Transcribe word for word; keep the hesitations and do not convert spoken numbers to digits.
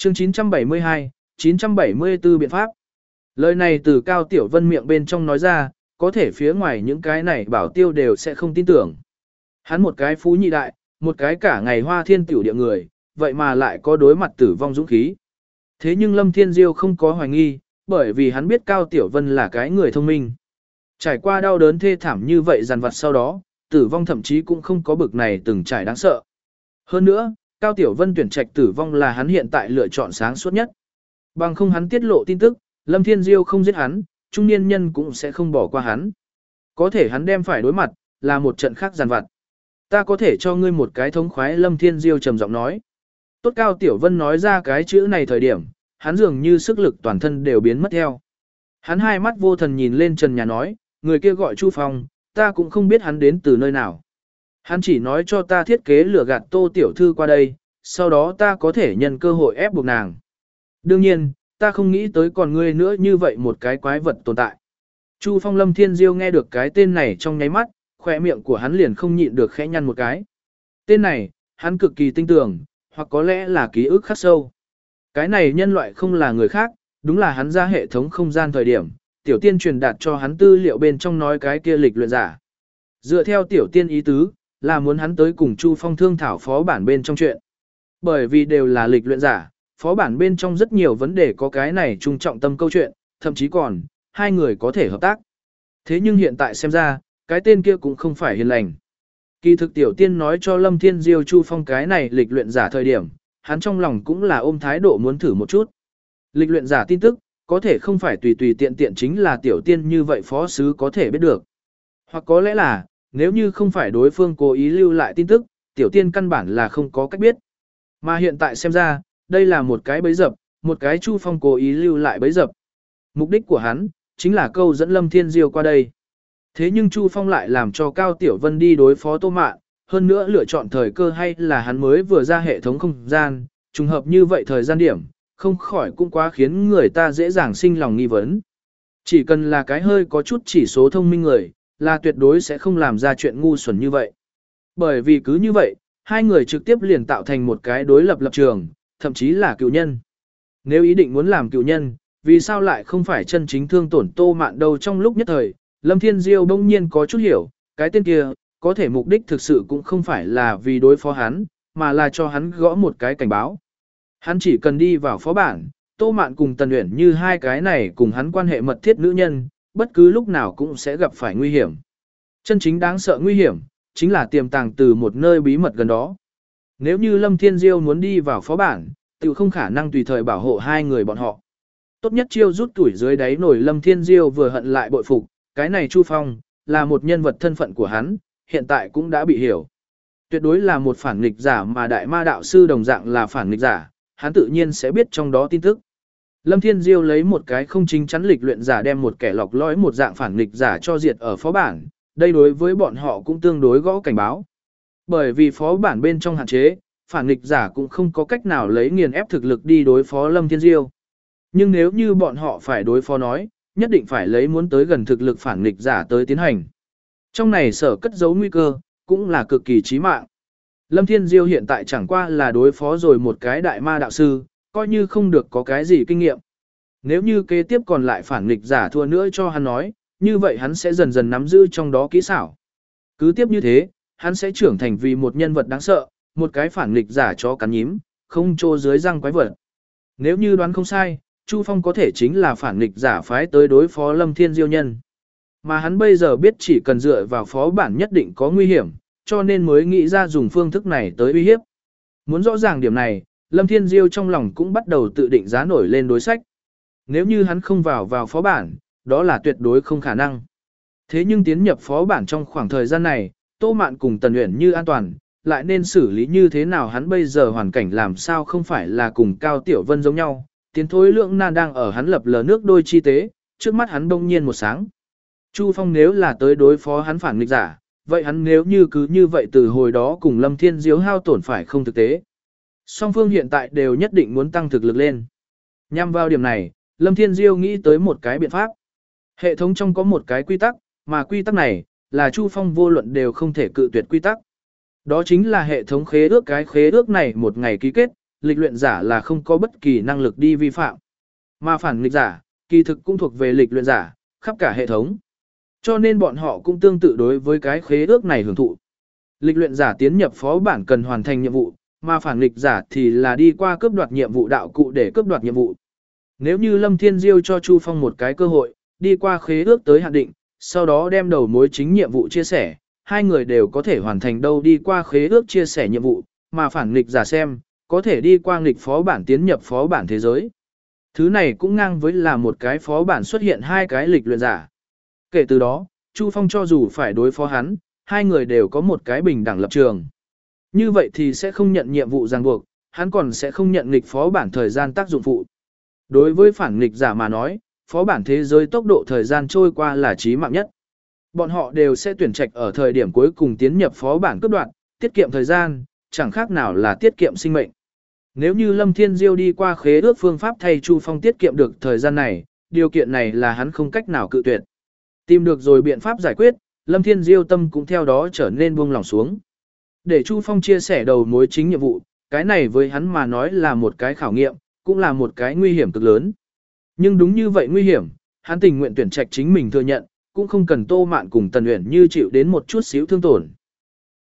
Chương chín trăm bảy mươi hai, chín trăm bảy mươi tư biện pháp. Lời này từ Cao Tiểu Vân miệng bên trong nói ra, có thể phía ngoài những cái này bảo tiêu đều sẽ không tin tưởng. Hắn một cái phú nhị đại, một cái cả ngày hoa thiên tiểu địa người, vậy mà lại có đối mặt tử vong dũng khí. Thế nhưng Lâm Thiên Diêu không có hoài nghi, bởi vì hắn biết Cao Tiểu Vân là cái người thông minh. Trải qua đau đớn thê thảm như vậy dằn vặt sau đó, tử vong thậm chí cũng không có bực này từng trải đáng sợ. Hơn nữa, Cao Tiểu Vân tuyển trạch tử vong là hắn hiện tại lựa chọn sáng suốt nhất. Bằng không hắn tiết lộ tin tức, Lâm Thiên Diêu không giết hắn, trung niên nhân cũng sẽ không bỏ qua hắn. Có thể hắn đem phải đối mặt, là một trận khác giàn vặt. Ta có thể cho ngươi một cái thống khoái, Lâm Thiên Diêu trầm giọng nói. Tốt. Cao Tiểu Vân nói ra cái chữ này thời điểm, hắn dường như sức lực toàn thân đều biến mất theo. Hắn hai mắt vô thần nhìn lên trần nhà nói, người kia gọi Chu Phong, ta cũng không biết hắn đến từ nơi nào. Hắn chỉ nói cho ta thiết kế lừa gạt Tô tiểu thư qua đây, sau đó ta có thể nhân cơ hội ép buộc nàng. Đương nhiên, ta không nghĩ tới còn ngươi nữa như vậy một cái quái vật tồn tại. Chu Phong. Lâm Thiên Diêu nghe được cái tên này trong nháy mắt, khỏe miệng của hắn liền không nhịn được khẽ nhăn một cái. Tên này, hắn cực kỳ tinh tường, hoặc có lẽ là ký ức khắc sâu. Cái này nhân loại không là người khác, đúng là hắn ra hệ thống không gian thời điểm, tiểu tiên truyền đạt cho hắn tư liệu bên trong nói cái kia lịch luyện giả. Dựa theo tiểu tiên ý tứ, là muốn hắn tới cùng Chu Phong thương thảo phó bản bên trong chuyện. Bởi vì đều là lịch luyện giả, phó bản bên trong rất nhiều vấn đề có cái này trung trọng tâm câu chuyện, thậm chí còn, hai người có thể hợp tác. Thế nhưng hiện tại xem ra, cái tên kia cũng không phải hiền lành. Kỳ thực tiểu tiên nói cho Lâm Thiên Diêu Chu Phong cái này lịch luyện giả thời điểm, hắn trong lòng cũng là ôm thái độ muốn thử một chút. Lịch luyện giả tin tức, có thể không phải tùy tùy tiện tiện chính là tiểu tiên như vậy phó sứ có thể biết được. Hoặc có lẽ là, nếu như không phải đối phương cố ý lưu lại tin tức, tiểu tiên căn bản là không có cách biết. Mà hiện tại xem ra, đây là một cái bẫy dập, một cái Chu Phong cố ý lưu lại bẫy dập. Mục đích của hắn, chính là câu dẫn Lâm Thiên Diêu qua đây. Thế nhưng Chu Phong lại làm cho Cao Tiểu Vân đi đối phó Tô Mạn, hơn nữa lựa chọn thời cơ hay là hắn mới vừa ra hệ thống không gian, trùng hợp như vậy thời gian điểm, không khỏi cũng quá khiến người ta dễ dàng sinh lòng nghi vấn. Chỉ cần là cái hơi có chút chỉ số thông minh người, là tuyệt đối sẽ không làm ra chuyện ngu xuẩn như vậy. Bởi vì cứ như vậy, hai người trực tiếp liền tạo thành một cái đối lập lập trường, thậm chí là cựu nhân. Nếu ý định muốn làm cựu nhân, vì sao lại không phải chân chính thương tổn Tô Mạn đâu? Trong lúc nhất thời, Lâm Thiên Diêu bỗng nhiên có chút hiểu, cái tên kia, có thể mục đích thực sự cũng không phải là vì đối phó hắn, mà là cho hắn gõ một cái cảnh báo. Hắn chỉ cần đi vào phó bản, Tô Mạn cùng Tần Uyển như hai cái này cùng hắn quan hệ mật thiết nữ nhân, bất cứ lúc nào cũng sẽ gặp phải nguy hiểm. Chân chính đáng sợ nguy hiểm, chính là tiềm tàng từ một nơi bí mật gần đó. Nếu như Lâm Thiên Diêu muốn đi vào phó bản, tự không khả năng tùy thời bảo hộ hai người bọn họ. Tốt nhất chiêu rút tuổi dưới đáy nổi. Lâm Thiên Diêu vừa hận lại bội phục, cái này Chu Phong, là một nhân vật thân phận của hắn, hiện tại cũng đã bị hiểu. Tuyệt đối là một phản nghịch giả, mà đại ma đạo sư đồng dạng là phản nghịch giả, hắn tự nhiên sẽ biết trong đó tin tức. Lâm Thiên Diêu lấy một cái không chính chắn lịch luyện giả đem một kẻ lọc lõi một dạng phản nghịch giả cho diệt ở phó bản, đây đối với bọn họ cũng tương đối gõ cảnh báo. Bởi vì phó bản bên trong hạn chế, phản nghịch giả cũng không có cách nào lấy nghiền ép thực lực đi đối phó Lâm Thiên Diêu. Nhưng nếu như bọn họ phải đối phó nói, nhất định phải lấy muốn tới gần thực lực phản nghịch giả tới tiến hành. Trong này sở cất giấu nguy cơ, cũng là cực kỳ chí mạng. Lâm Thiên Diêu hiện tại chẳng qua là đối phó rồi một cái đại ma đạo sư, coi như không được có cái gì kinh nghiệm. Nếu như kế tiếp còn lại phản nghịch giả thua nữa cho hắn nói, như vậy hắn sẽ dần dần nắm giữ trong đó kỹ xảo. Cứ tiếp như thế, hắn sẽ trưởng thành vì một nhân vật đáng sợ, một cái phản nghịch giả chó cắn nhím, không trô dưới răng quái vật. Nếu như đoán không sai, Chu Phong có thể chính là phản nghịch giả phái tới đối phó Lâm Thiên Diêu nhân. Mà hắn bây giờ biết chỉ cần dựa vào phó bản nhất định có nguy hiểm, cho nên mới nghĩ ra dùng phương thức này tới uy hiếp. Muốn rõ ràng điểm này, Lâm Thiên Diêu trong lòng cũng bắt đầu tự định giá nổi lên đối sách. Nếu như hắn không vào vào phó bản, đó là tuyệt đối không khả năng. Thế nhưng tiến nhập phó bản trong khoảng thời gian này, Tô Mạn cùng Tần Uyển như an toàn, lại nên xử lý như thế nào? Hắn bây giờ hoàn cảnh làm sao không phải là cùng Cao Tiểu Vân giống nhau, tiến thối lượng nan đang ở hắn lập lờ nước đôi chi tế, trước mắt hắn bỗng nhiên một sáng. Chu Phong nếu là tới đối phó hắn phản nghịch giả, vậy hắn nếu như cứ như vậy từ hồi đó cùng Lâm Thiên Diêu hao tổn phải không thực tế. Song phương hiện tại đều nhất định muốn tăng thực lực lên. Nhằm vào điểm này, Lâm Thiên Diêu nghĩ tới một cái biện pháp. Hệ thống trong có một cái quy tắc, mà quy tắc này là Chu Phong vô luận đều không thể cự tuyệt quy tắc. Đó chính là hệ thống khế ước, cái khế ước này một ngày ký kết, lịch luyện giả là không có bất kỳ năng lực đi vi phạm. Mà phản nghịch giả, kỳ thực cũng thuộc về lịch luyện giả, khắp cả hệ thống. Cho nên bọn họ cũng tương tự đối với cái khế ước này hưởng thụ. Lịch luyện giả tiến nhập phó bản cần hoàn thành nhiệm vụ, mà phản nghịch giả thì là đi qua cướp đoạt nhiệm vụ đạo cụ để cướp đoạt nhiệm vụ. Nếu như Lâm Thiên Diêu cho Chu Phong một cái cơ hội, đi qua khế ước tới hạn định, sau đó đem đầu mối chính nhiệm vụ chia sẻ, hai người đều có thể hoàn thành đâu đi qua khế ước chia sẻ nhiệm vụ, mà phản nghịch giả xem, có thể đi qua nghịch phó bản tiến nhập phó bản thế giới. Thứ này cũng ngang với là một cái phó bản xuất hiện hai cái lịch luyện giả. Kể từ đó, Chu Phong cho dù phải đối phó hắn, hai người đều có một cái bình đẳng lập trường. Như vậy thì sẽ không nhận nhiệm vụ ràng buộc, hắn còn sẽ không nhận nghịch phó bản thời gian tác dụng phụ. Đối với phản nghịch giả mà nói, phó bản thế giới tốc độ thời gian trôi qua là chí mạng nhất. Bọn họ đều sẽ tuyển trạch ở thời điểm cuối cùng tiến nhập phó bản cấp đoạn, tiết kiệm thời gian, chẳng khác nào là tiết kiệm sinh mệnh. Nếu như Lâm Thiên Diêu đi qua khế ước phương pháp thay Chu Phong tiết kiệm được thời gian này, điều kiện này là hắn không cách nào cự tuyệt. Tìm được rồi biện pháp giải quyết, Lâm Thiên Diêu tâm cũng theo đó trở nên buông lòng xuống. Để Chu Phong chia sẻ đầu mối chính nhiệm vụ, cái này với hắn mà nói là một cái khảo nghiệm, cũng là một cái nguy hiểm cực lớn. Nhưng đúng như vậy nguy hiểm, hắn tình nguyện tuyển trạch chính mình thừa nhận, cũng không cần Tô Mạn cùng Tần Uyển Như chịu đến một chút xíu thương tổn.